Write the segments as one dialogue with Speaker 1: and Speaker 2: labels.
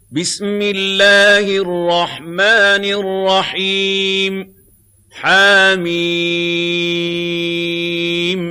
Speaker 1: بسم الله الرحمن الرحيم حميم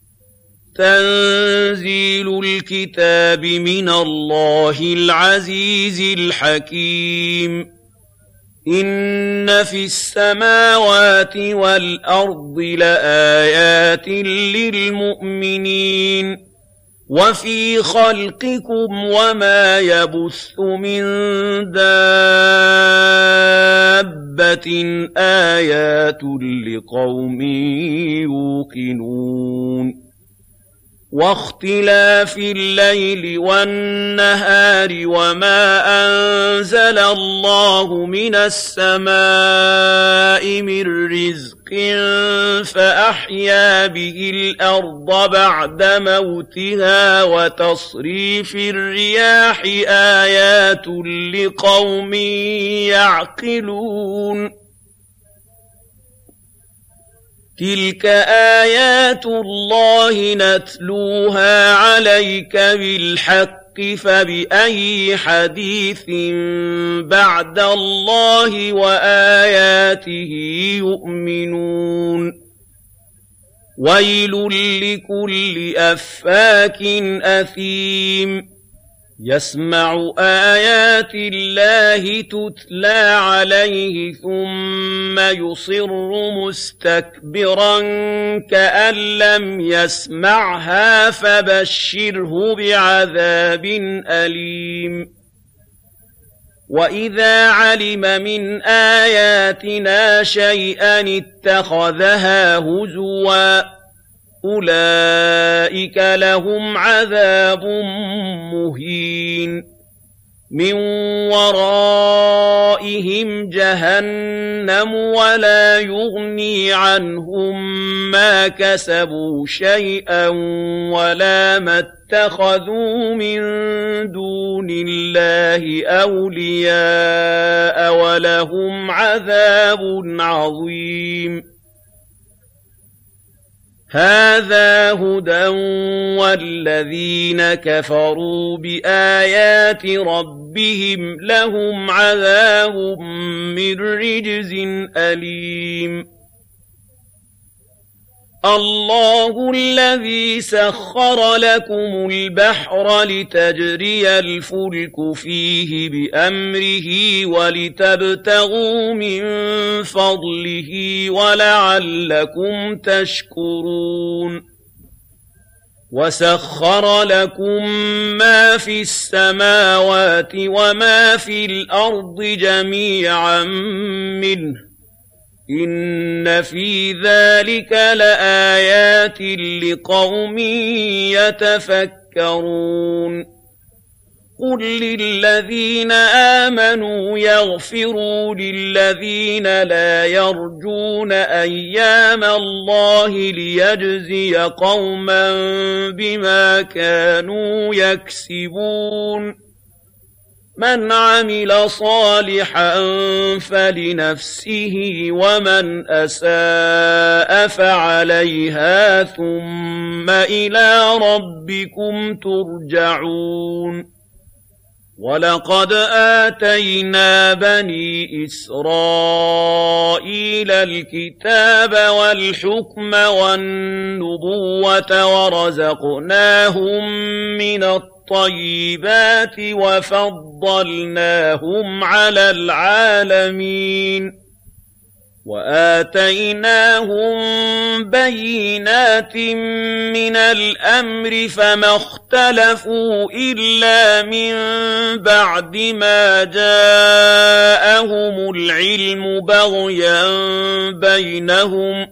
Speaker 1: تنزيل الكتاب من الله العزيز الحكيم إن في السماوات والأرض لآيات للمؤمنين وفي خلقكم وما يبث من دابة آيات لقوم يوقنون واختلاف الليل والنهار وما أنزل الله من السماء من رزق فأحيا به الأرض بعد موتها وتصريف الرياح آيات لقوم يعقلون تلك آيات الله نتلوها عليك بالحق فبأي حديث بعد الله وآياته يؤمنون ويل لكل أفاك أثيم يسمع آيات الله تتلى عليه ثم يصر مستكبرا كأن لم يسمعها فبشره بعذاب أليم وإذا علم من آياتنا شيئا اتخذها هزوا أولئك لهم عذاب مهين من ورائهم جهنم ولا يغني عنهم ما كسبوا شيئا ولا ما اتخذوا من دون الله أولياء ولهم عذاب عظيم هذا هدى والذين كفروا بآيات ربهم لهم عذاب من رجز أليم الله الذي سخر لكم البحر لتجري الفلك فيه بأمره ولتبتغوا من فضله ولعلكم تشكرون وسخر لكم ما في السماوات وما في الأرض جميعا منه إن في ذلك لآيات لقوم يتفكرون قل للذين آمنوا يغفروا للذين لا يرجون أيام الله ليجزي قوما بما كانوا يكسبون من عمل صالحا فلنفسه ومن أساء فعليها ثم إلى ربكم ترجعون ولقد آتينا بني إسرائيل الكتاب والحكم والنبوة ورزقناهم من الطيبات وفضلناهم على العالمين وآتيناهم بينات من الأمر فما اختلفوا إلا من بعد ما جاءهم العلم بغيا بينهم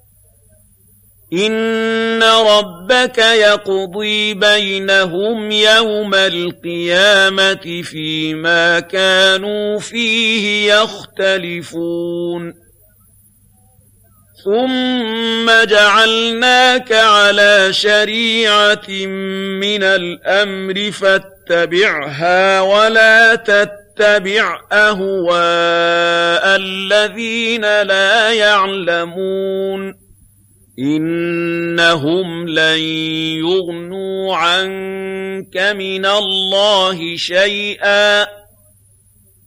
Speaker 1: إن ربك يقضي بينهم يوم القيامة فيما كانوا فيه يختلفون ثم جعلناك على شريعة من الأمر فاتبعها ولا تتبع أهواء الذين لا يعلمون إنهم لن يغنوا عنك من الله شيئا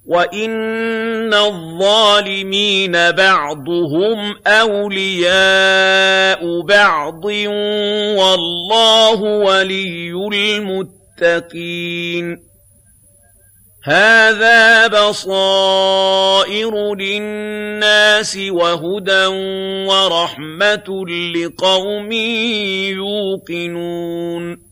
Speaker 1: وَإِنَّ الظَّالِمِينَ بَعْضُهُمْ أَوْلِيَاءُ بَعْضٍ وَاللَّهُ وَلِيُّ الْمُتَّقِينَ هَذَا بَصَائِرُ لِلنَّاسِ وَهُدًى وَرَحْمَةٌ لِقَوْمٍ يُوقِنُونَ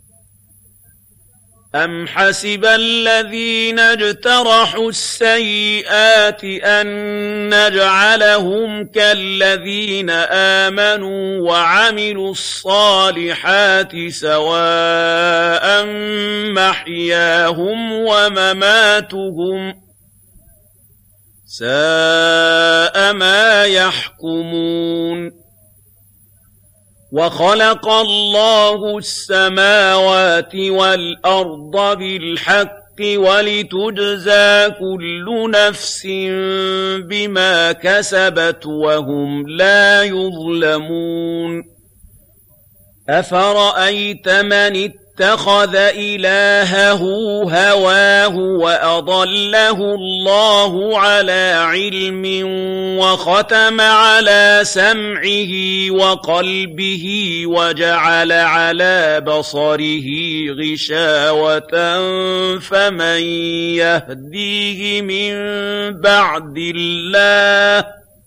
Speaker 1: أَمْ حَسِبَ الَّذِينَ اجْتَرَحُوا السَّيِّئَاتِ أَن نَّجْعَلَهُمْ كَالَّذِينَ آمَنُوا وَعَمِلُوا الصَّالِحَاتِ سَوَاءً مَّحْيَاهُمْ وَمَمَاتُهُمْ سَاءَ مَا يَحْكُمُونَ وَخَلَقَ اللَّهُ السَّمَاوَاتِ وَالْأَرْضَ بِالْحَقِّ وَلِتُجْزَىٰ كُلُّ نَفْسٍ بِمَا كَسَبَتْ وَهُمْ لَا يُظْلَمُونَ أَفَرَأَيْتَ مَنِ اتَّخَذَ إِلَٰهَهُ هَوَاهُ وَأَضَلَّهُ اللَّهُ عَلَىٰ عِلْمٍ وَخَتَمَ عَلَىٰ سَمْعِهِ وَقَلْبِهِ وَجَعَلَ عَلَىٰ بَصَرِهِ غِشَاوَةً فَمَن يَهْدِيهِ مِن بَعْدِ اللَّهِ ۚ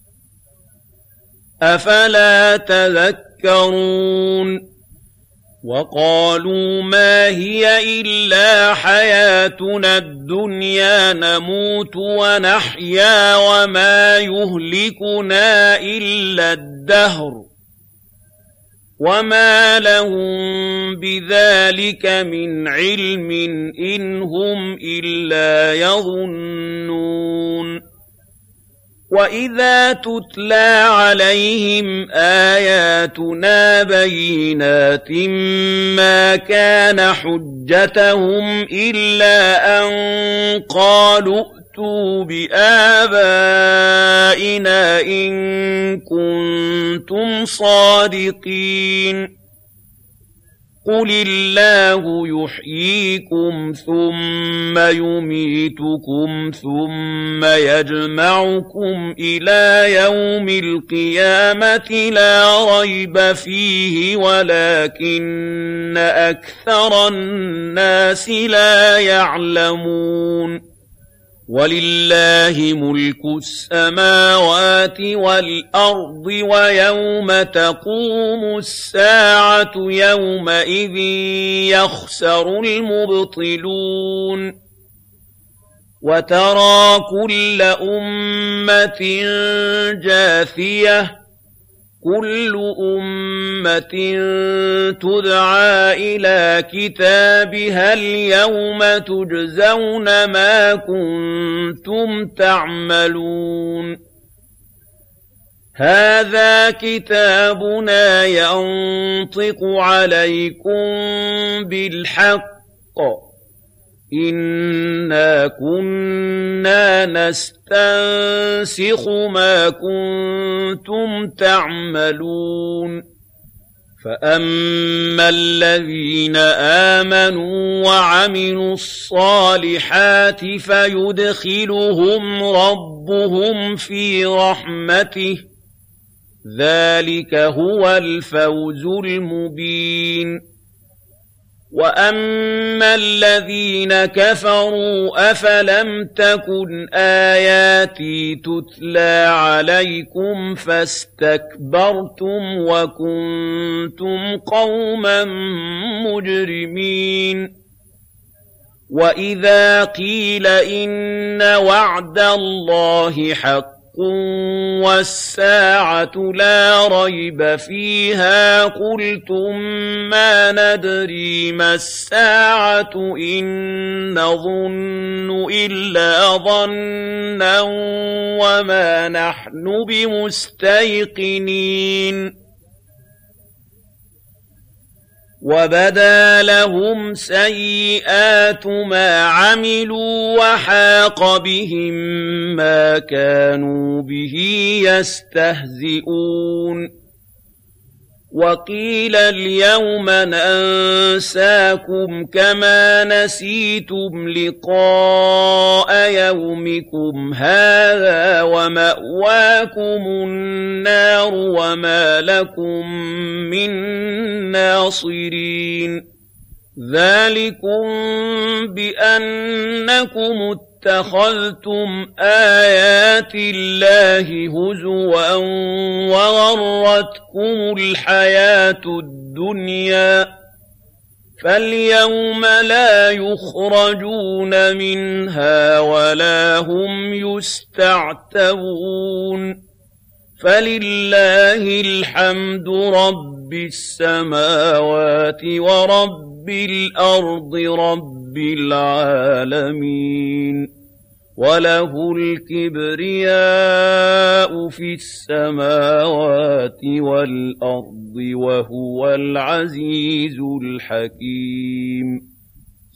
Speaker 1: أَفَلَا تَذَكَّرُونَ وَقَالُوا مَا هِيَ إِلَّا حَيَاتُنَا الدُّنْيَا نَمُوتُ وَنَحْيَا وَمَا يُهْلِكُنَا إِلَّا الدَّهْرُ وَمَا لَهُم بِذَٰلِكَ مِنْ عِلْمٍ إِنْ هُمْ إِلَّا يَظُنُّونَ وَإِذَا تُتْلَىٰ عَلَيْهِمْ آيَاتُنَا بَيِّنَاتٍ مَّا كَانَ حُجَّتَهُمْ إِلَّا أَن قَالُوا ائْتُوا بِآبَائِنَا إِن كُنتُمْ صَادِقِينَ قُلِ اللَّهُ يُحْيِيكُمْ ثُمَّ يُمِيتُكُمْ ثُمَّ يَجْمَعُكُمْ إِلَىٰ يَوْمِ الْقِيَامَةِ لَا رَيْبَ فِيهِ وَلَٰكِنَّ أَكْثَرَ النَّاسِ لَا يَعْلَمُونَ وَلِلَّهِ مُلْكُ السَّمَاوَاتِ وَالْأَرْضِ وَيَوْمَ تَقُومُ السَّاعَةُ يَوْمَئِذٍ يَخْسَرُ الْمُبْطِلُونَ وَتَرَىٰ كُلَّ أُمَّةٍ جَاثِيَةً كُلُّ أُمَّةٍ تُدْعَىٰ إِلَىٰ كِتَابِهَا الْيَوْمَ تُجْزَوْنَ مَا كُنتُمْ تَعْمَلُونَ هَٰذَا كِتَابُنَا يَنطِقُ عَلَيْكُم بِالْحَقِّ إِنَّا كُنَّا نَسْتَنسِخُ مَا كُنتُمْ تَعْمَلُونَ فَأَمَّا الَّذِينَ آمَنُوا وَعَمِلُوا الصَّالِحَاتِ فَيُدْخِلُهُمْ رَبُّهُمْ فِي رَحْمَتِهِ ۚ ذَٰلِكَ هُوَ الْفَوْزُ الْمُبِينُ وَأَمَّا الَّذِينَ كَفَرُوا أَفَلَمْ تَكُنْ آيَاتِي تُتْلَىٰ عَلَيْكُمْ فَاسْتَكْبَرْتُمْ وَكُنتُمْ قَوْمًا مُّجْرِمِينَ وَإِذَا قِيلَ إِنَّ وَعْدَ اللَّهِ حَقٌّ وَالسَّاعَةُ لَا رَيْبَ فِيهَا قُلْتُم مَّا نَدْرِي مَا السَّاعَةُ إِن نَّظُنُّ إِلَّا ظَنًّا وَمَا نَحْنُ بِمُسْتَيْقِنِينَ وَبَدَا لَهُمْ سَيِّئَاتُ مَا عَمِلُوا وَحَاقَ بِهِم مَّا كَانُوا بِهِ يَسْتَهْزِئُونَ وقيل اليوم ننساكم كما نسيتم لقاء يومكم هذا ومأواكم النار وما لكم من ناصرين ذلكم بأنكم اتخذتم آيات الله هزوا وغرتكم الحياة الدنيا فاليوم لا يخرجون منها ولا هم يستعتبون فلله الحمد رب السماوات ورب الأرض رب العالمين وله الكبرياء في السماوات والأرض وهو العزيز الحكيم